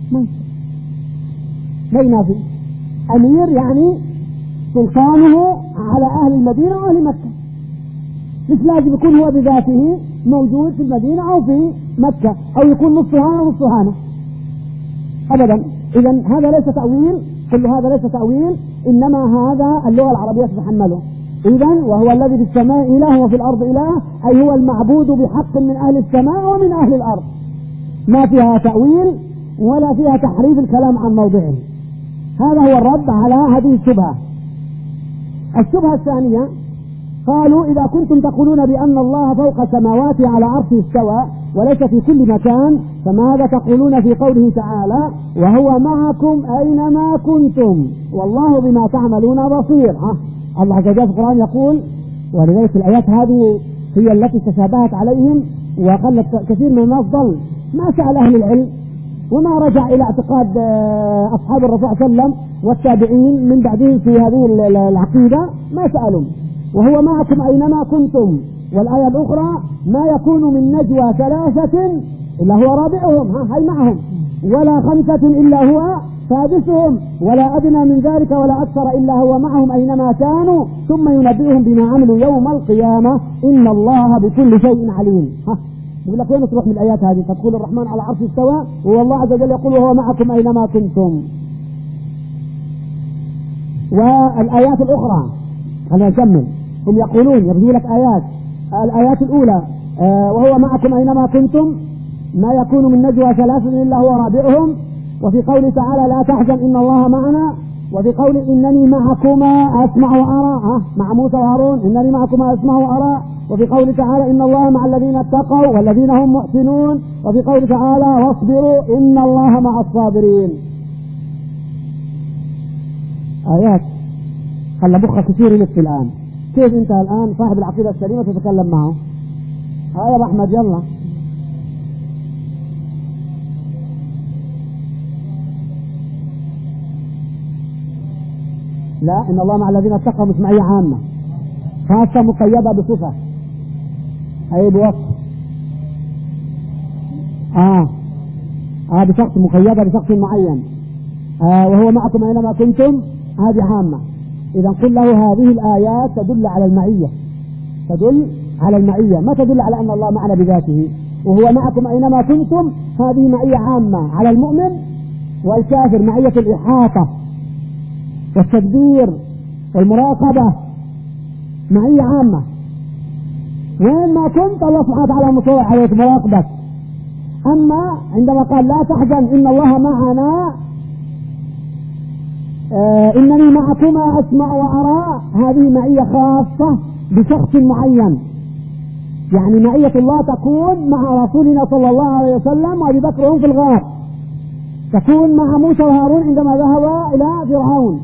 ما ينافي. أمير يعني سلطانه على أهل المدينة وأهل مكة، مش لازم يكون هو بذاته موجود في المدينة أو في مكة، أو يكون نصه هنا ونصه هنا أبدا. إذا هذا ليس تأويل، كل هذا ليس تأويل، إنما هذا اللغة العربية تتحمله. إذا وهو الذي في السماء إله وفي الأرض إله، أي هو المعبود بحق من أهل السماء ومن أهل الأرض، ما فيها تأويل ولا فيها تحريف الكلام عن موضعه. هذا هو الرد على هذه الشبهة. الشبهة الثانية قالوا إذا كنتم تقولون بأن الله فوق سماواته على عرشه استوى وليس في كل مكان، فماذا تقولون في قوله تعالى وهو معكم أينما كنتم والله بما تعملون بصير؟ ها الله عز وجل في القرآن يقول، ولذلك الآيات هذه هي التي تشابهت عليهم وقلت كثير من الناس ضل، ما سأل أهل العلم وما رجع إلى اعتقاد أصحاب الرسول صلى الله عليه وسلم والتابعين من بعدهم في هذه العقيدة، ما سألوا. وهو معكم أينما كنتم، والآية الأخرى ما يكون من نجوى ثلاثة إلا هو رابعهم، ها هي معهم، ولا خمسة إلا هو سادسهم، ولا أدنى من ذلك ولا أكثر إلا هو معهم أينما كانوا ثم ينبئهم بما عملوا يوم القيامة إن الله بكل شيء عليم. ها يقول لك وين تروح من الآيات هذه؟ فتقول الرحمن على عرش استوى وهو الله عز وجل يقول وهو معكم أينما كنتم. والآيات الأخرى خلينا نكمل، هم يقولون يبدو لك آيات، الآيات الأولى آه وهو معكم أينما كنتم ما يكون من نجوى ثلاثة إلا هو رابعهم، وفي قوله تعالى لا تحزن إن الله معنا، وفي قول إنني معكما أسمع وأرى، ها مع موسى وهارون إنني معكما أسمع وأرى، وفي قوله تعالى إن الله مع الذين اتقوا والذين هم محسنون، وفي قوله تعالى واصبروا إن الله مع الصابرين. آيات خلى مخك كثير يلف الآن. كيف أنت الآن صاحب العقيدة السليمة تتكلم معه؟ ها يا أحمد يلا. لا إن الله مع الذين اتقوا مش معية عامة، خاصة مقيدة بصفة أي بوصف آه آه بشخص مقيدة بشخص معين، آه وهو معكم أينما كنتم هذه عامة. إذا قل له هذه الآيات تدل على المعية، تدل على المعية، ما تدل على أن الله معنا بذاته. وهو معكم أينما كنتم هذه معية عامة على المؤمن والكافر، معية الإحاطة والتدبير والمراقبة، معية عامة. وين ما كنت الله سبحانه وتعالى مطلع عليك مراقبك. أما عندما قال لا تحزن إن الله معنا آه إنني معكما أسمع وأرى، هذه معية خاصة بشخص معين، يعني معية الله تكون مع رسولنا صلى الله عليه وسلم وأبي بكر وهم في الغار، تكون مع موسى وهارون عندما ذهبا إلى فرعون،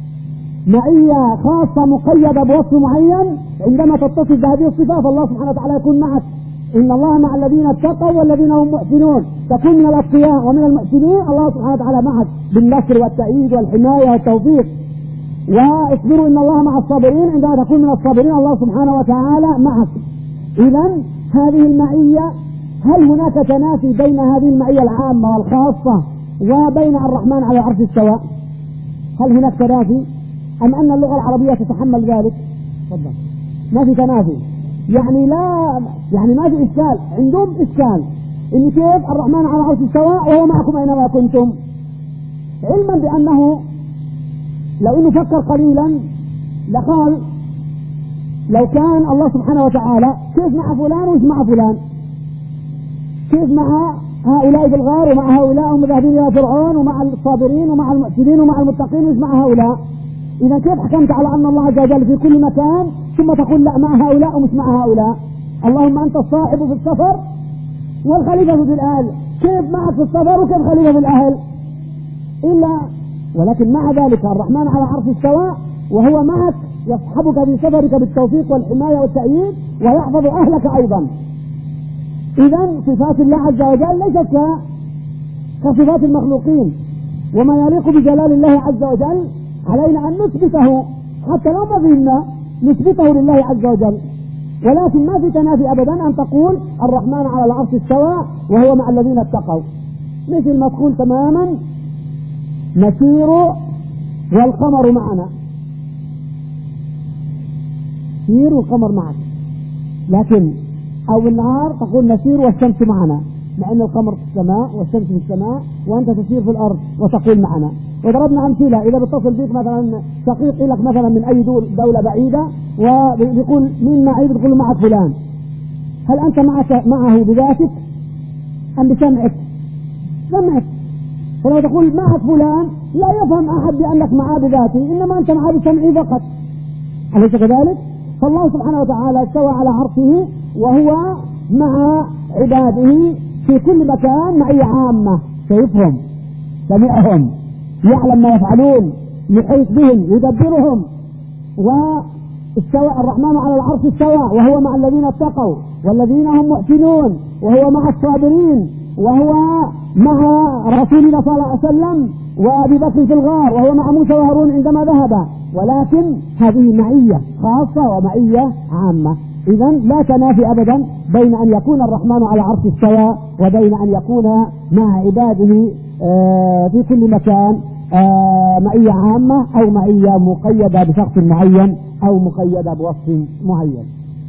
معية خاصة مقيدة بوصف معين. عندما تتصف بهذه الصفة فالله سبحانه وتعالى يكون معك. إن الله مع الذين اتقوا والذين هم محسنون، تكون من الأتقياء ومن المحسنين الله سبحانه وتعالى معك بالنصر والتأييد والحماية والتوفيق. واصبروا إن الله مع الصابرين، عندما تكون من الصابرين الله سبحانه وتعالى معك. إذن هذه المعية، هل هناك تنافي بين هذه المعية العامة والخاصة وبين الرحمن على العرش استوى؟ هل هناك تنافي أم أن اللغة العربية تتحمل ذلك؟ تفضل. ما في تنافي، يعني لا يعني ما في إشكال، عندهم إشكال إن كيف الرحمن على العرش استوى وهو معكم أينما كنتم، علما بأنه لو إنه فكر قليلا لقال لو كان الله سبحانه وتعالى كيف مع فلان وش مع فلان، كيف مع هؤلاء في الغار ومع هؤلاء هم ذاهبين إلى فرعون ومع الصابرين ومع المحسنين ومع المتقين وش مع هؤلاء. إذا كيف حكمت على أن الله عز وجل في كل مكان ثم تقول لا مع هؤلاء ومش مع هؤلاء؟ اللهم أنت الصاحب في السفر والخليفة في الأهل، كيف معك في السفر وكيف خليفة في الأهل؟ إلا ولكن مع ذلك الرحمن على عرش استوى وهو معك يصحبك في سفرك بالتوفيق والحماية والتأييد ويحفظ أهلك أيضا. إذا صفات الله عز وجل ليست كصفات المخلوقين، وما يليق بجلال الله عز وجل علينا أن نثبته حتى لو ما فينا نثبته لله عز وجل. ولكن ما في تنافي أبدا أن تقول الرحمن على العرش استوى وهو مع الذين اتقوا، مثل ما تقول تماما نسير والقمر معنا، نسير والقمر معك، لكن أو بالنهار تقول نسير والشمس معنا، لأن القمر في السماء والشمس في السماء وأنت تسير في الأرض وتقول معنا. وضربنا أمثلة، إذا بتصل بك مثلا شقيق لك مثلا من أي دولة بعيدة وبيقول مين معي، بتقول معك فلان، هل أنت معك معه بذاتك أم بسمعك؟ سمعك. فلو تقول معك فلان لا يفهم أحد بأنك معه بذاته، إنما أنت معه بسمعه فقط، أليس كذلك؟ فالله سبحانه وتعالى استوى على عرشه وهو مع عباده في كل مكان معية عامة، شايفهم، سمعهم، يعلم ما يفعلون، يحيط بهم، يدبرهم. واستوى الرحمن على العرش استوى وهو مع الذين اتقوا والذين هم محسنون، وهو مع الصابرين، وهو مع رسولنا صلى الله عليه وسلم وابي بكر في الغار، وهو مع موسى وهارون عندما ذهب. ولكن هذه معية خاصة ومعية عامة. إذن لا تنافي أبدا بين أن يكون الرحمن على عرش استوى وبين أن يكون مع عباده في كل مكان معية عامة أو معية مقيدة بشخص معين أو مقيدة بوصف معين.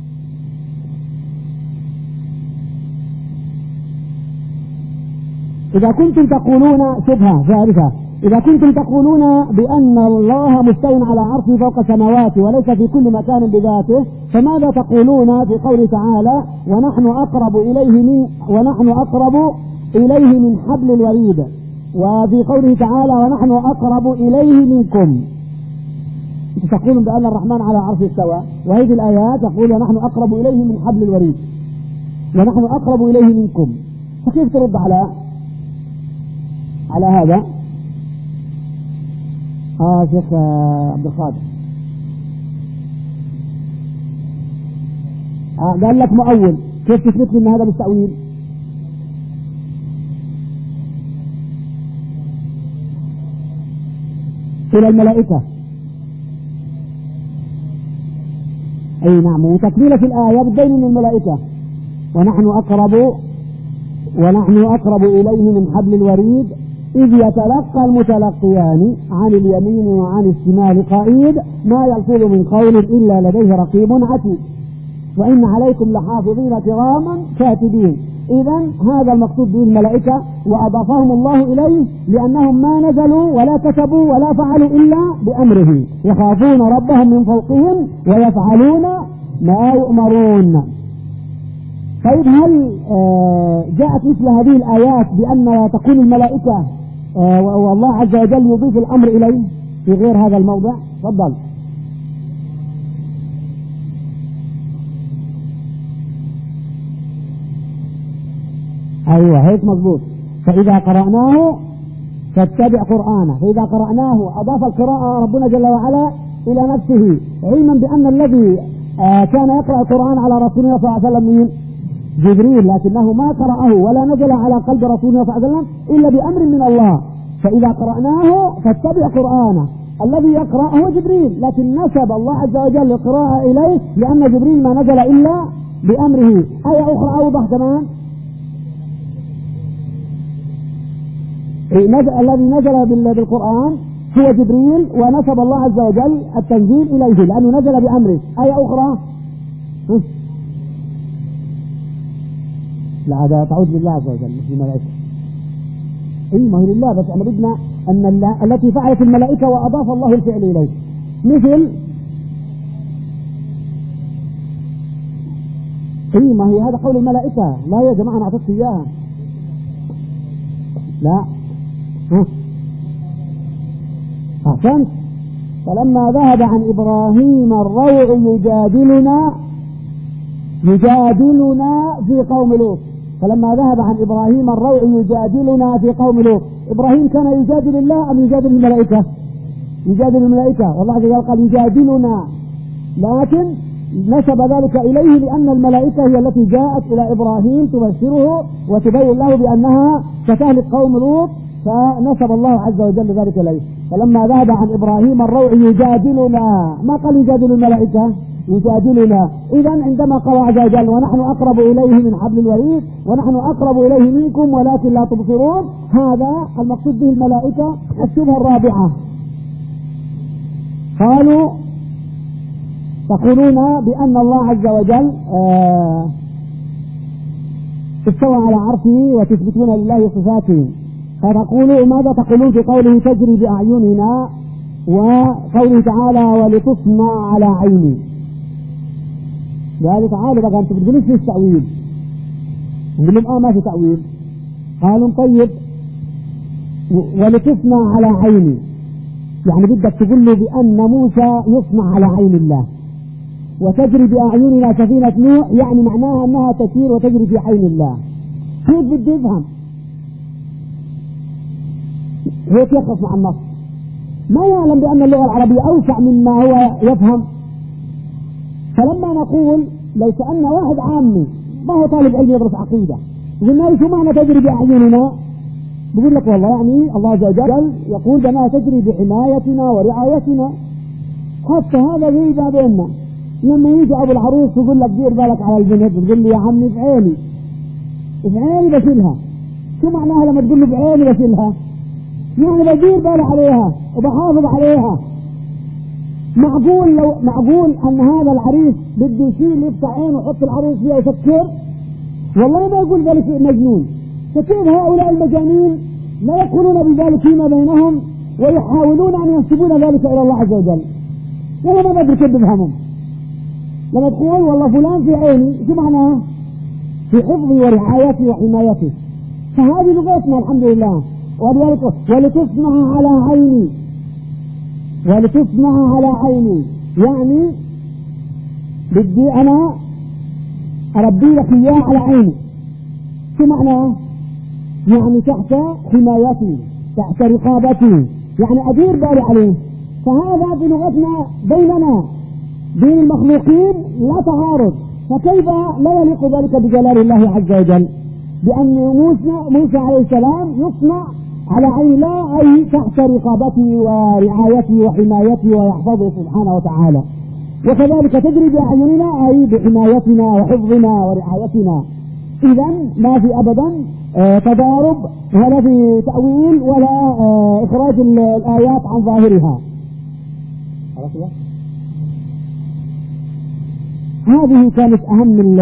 إذا كنتم تقولون شبهة ثالثة، إذا كنتم تقولون بأن الله مستوٍ على عرشه فوق السماوات وليس في كل مكان بذاته، فماذا تقولون في قوله تعالى ونحن أقرب إليه من ونحن أقرب إليه من حبل الوريد، وفي قوله تعالى ونحن أقرب إليه منكم؟ تقولون بأن الرحمن على عرشه استوى، وهذه الآيات تقول ونحن أقرب إليه من حبل الوريد ونحن أقرب إليه منكم، فكيف ترد على على هذا؟ آه شيخ عبد القادر آه قال لك مؤول، كيف تثبت لي ان هذا مستأويل؟ إلى الملائكة. أي نعم، وتكملة الآية بتبين من الملائكة ونحن أقرب ونحن أقرب إليه من حبل الوريد إذ يتلقى المتلقيان عن اليمين وعن الشمال قعيد ما يلفظ من قول إلا لديه رقيب عتيد وإن عليكم لحافظين كراما كاتبين. إذن هذا المقصود به الملائكة، وأضافهم الله إليه لأنهم ما نزلوا ولا كتبوا ولا فعلوا إلا بأمره، يخافون ربهم من فوقهم ويفعلون ما يؤمرون. طيب هل آه جاءت مثل هذه الآيات بأن تكون الملائكة آه والله عز وجل يضيف الأمر إليه في غير هذا الموضع؟ تفضل. أيوة هيك مضبوط. فإذا قرأناه فاتبع قرآنه، فإذا قرأناه أضاف القراءة ربنا جل وعلا إلى نفسه، علما بأن الذي آه كان يقرأ القرآن على رسولنا صلى الله عليه وسلم من جبريل، لكنه ما قرأه ولا نزل على قلب رسولنا صلى الله عليه وسلم إلا بأمر من الله. فإذا قرأناه فاتبع قرآنه، الذي يقرأ هو جبريل، لكن نسب الله عز وجل القراءة إليه لأن جبريل ما نزل إلا بأمره. آية أخرى أوضح كمان، الذي نزل بالقرآن هو جبريل ونسب الله عز وجل التنزيل إليه لأنه نزل بأمره. آية أخرى لا هذا تعود لله عز وجل مش للملائكة. إيه ما هو لله، بس احنا بدنا أن التي فعلت الملائكة وأضاف الله الفعل إليه، مثل إيه ما هي هذا قول الملائكة. لا يا جماعة أنا أعطيك إياها. لا ها أحسنت. فلما ذهب عن إبراهيم الروع يجادلنا يجادلنا في قوم لوط، فلما ذهب عن إبراهيم الروع يجادلنا في قوم لوط، إبراهيم كان يجادل الله أم يجادل الملائكة؟ يجادل الملائكة، والله عز وجل قال يجادلنا، لكن نسب ذلك إليه لأن الملائكة هي التي جاءت إلى إبراهيم تبشره وتبين له بأنها ستهلك قوم لوط، فنسب الله عز وجل ذلك إليه. فلما ذهب عن إبراهيم الروع يجادلنا، ما قال يجادل الملائكة، يجادلنا. إذن عندما قال عز وجل ونحن أقرب إليه من حبل الوريد ونحن أقرب إليه منكم ولكن لا تبصرون، هذا المقصود به الملائكة. الشبهة الرابعة قالوا تقولون بأن الله عز وجل آه استوى على عرشه وتثبتون لله صفاته، فتقولوا ماذا تقولون في قوله تجري بأعيننا وقوله تعالى ولتصنع على عيني؟ قالوا تعالوا بقى انتم بتقولوا في التأويل، نقول لهم اه ما في تأويل. قالوا طيب ولتصنع على عيني، يعني بدك تقول له بأن موسى يصنع على عين الله، وتجري بأعيننا سفينة نوح، يعني معناها أنها تسير وتجري في عين الله. كيف بده يفهم؟ هيك يقف مع النص، ما يعلم بأن اللغة العربية أوسع مما هو يفهم. فلما نقول لو سألنا واحد عامي ما هو طالب علم يدرس عقيدة قلنا شو معنى تجري بأعيننا؟ بقول لك والله يعني الله عز وجل يقول بأنها تجري بحمايتنا ورعايتنا. حتى هذا زي بابنا لما يجي أبو العروس يقول لك دير بالك على البنت، بتقول لي يا عمي في عيني في عيني بشيلها. شو معناها لما تقول له بعيني بشيلها؟ يعني بدير بالي عليها وبحافظ عليها. معقول لو معقول ان هذا العريس بده يشيل يفتح عينه ويحط العروس فيها ويفكر؟ والله ما يقول ذلك شيء مجنون. فكيف هؤلاء المجانين لا يقولون بذلك فيما بينهم ويحاولون ان ينسبون ذلك الى الله عز وجل؟ وانا ما بدري كيف بفهمهم. لما تقول والله فلان في عيني شو معناه؟ في حفظي ورعايتي وحمايتي. فهذه لغتنا الحمد لله. ولتصنع على عيني ولتصنع على عيني، يعني بدي انا اربي لك اياه على عيني. شو معناه؟ يعني تحت حمايتي تحت رقابتي، يعني ادير بالي عليه. فهذا في لغتنا بيننا بين المخلوقين لا تعارض، فكيف لا يليق ذلك بجلال الله عز وجل بأن موسى, موسى عليه السلام يصنع على عين الله، أي تحت رقابته ورعايته وحمايته ويحفظه سبحانه وتعالى. وكذلك تجري بأعيننا أي بحمايتنا وحفظنا ورعايتنا. إذن ما في أبدا آه تضارب ولا في تأويل ولا آه إخراج الآيات عن ظاهرها. هذه كانت أهم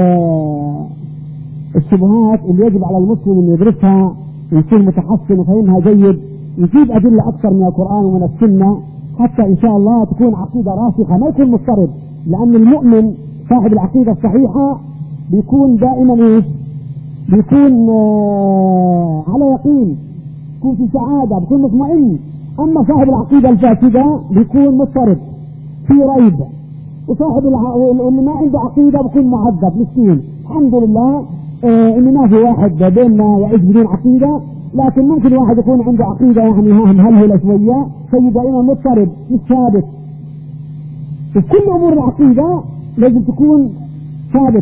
الشبهات اللي يجب على المسلم أن يدرسها ويكون متحسن وفهمها جيد، يجيب أدلة أكثر من القرآن ومن السنة حتى إن شاء الله تكون عقيدة راسخة ما يكون مضطرب. لأن المؤمن صاحب العقيدة الصحيحة بيكون دائما إيش؟ بيكون آه على يقين، بيكون في سعادة، بيكون مطمئن. أما صاحب العقيدة الفاسدة بيكون مضطرب في ريب. وصاحب الع... اللي ما عنده عقيدة بيكون معذب مسكين. الحمد لله آه إن ما في واحد بيننا يعيش بدون عقيدة، لكن ممكن واحد يكون عنده عقيدة يعني ها مهلهلة شوية، فهي دائما مضطرب مش ثابت. في كل أمور العقيدة لازم تكون ثابت.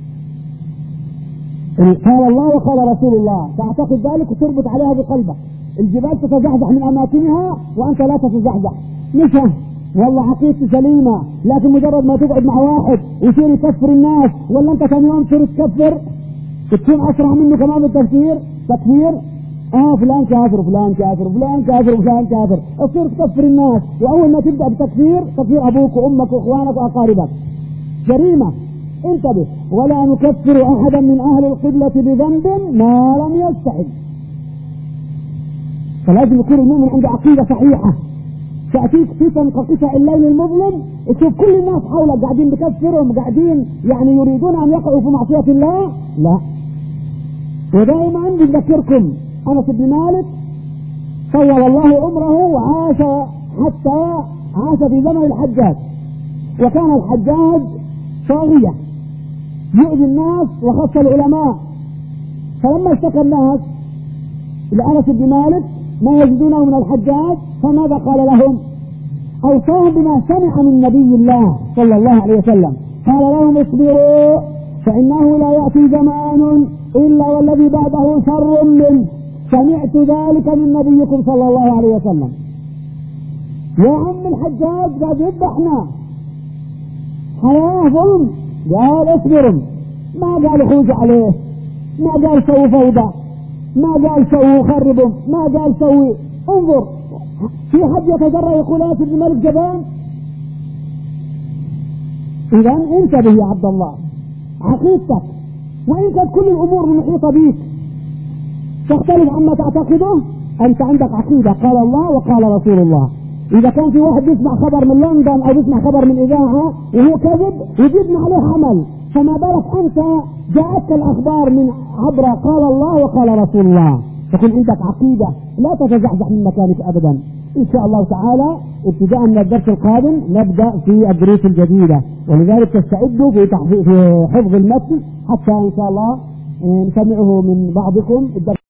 قال الله وقال رسول الله، تعتقد ذلك وتربط عليها بقلبك. الجبال تتزحزح من أماكنها وأنت لا تتزحزح. مش والله عقيدتي سليمة، لكن مجرد ما تقعد مع واحد ويصير يكفر الناس ولا أنت ثاني يوم تصير تكفر، تكون أسرع منه كمان بالتفسير تكفير. اه فلان كافر وفلان كافر وفلان كافر وفلان كافر، تصير تكفر الناس. وأول ما تبدأ بتكفير تكفير أبوك وأمك وإخوانك وأقاربك، جريمة. انتبه، ولا نكفر أحدا من أهل القبلة بذنب ما لم يستحق. فلازم يكون المؤمن عنده عقيدة صحيحة. تأتيك فتن كقطع الليل المظلم، تشوف كل الناس حولك قاعدين بكفرهم، قاعدين يعني يريدون أن يقعوا في معصية الله. لا، ودائما بذكركم أنس بن مالك طول الله عمره وعاش حتى عاش في زمن الحجاج، وكان الحجاج طاغية يؤذي الناس وخص العلماء. فلما اشتكى الناس لأنس بن مالك ما يجدونه من الحجاج، فماذا قال لهم؟ أوصاهم بما سمع من نبي الله صلى الله عليه وسلم. قال لهم اصبروا فإنه لا يأتي زمان إلا والذي بعده شر منه، سمعت ذلك من نبيكم صلى الله عليه وسلم. يا عم الحجاج قاعد يذبحنا، حياة ظلم. قال اصبروا، ما قال خوج عليه، ما قال سووا فوضى، ما قال سووا خربوا، ما قال سوي. انظر، في حد يتجرأ يقول يا سيدنا الملك جبان؟ إذا انتبه يا عبد الله، عقيدتك وإن كانت كل الأمور محيطة بيك تختلف عما تعتقده، أنت عندك عقيدة قال الله وقال رسول الله. إذا كان في واحد يسمع خبر من لندن أو يسمع خبر من إذاعة وهو كذب يجبنا عليه عمل، فما بالك أنت جاءتك الأخبار من عبر قال الله وقال رسول الله. تكون عندك عقيدة لا تتزحزح من مكانك أبدا. إن شاء الله تعالى ابتداء من الدرس القادم نبدأ في الدروس الجديدة، ولذلك تستعدوا في في حفظ المتن حتى إن شاء الله نسمعه من بعضكم.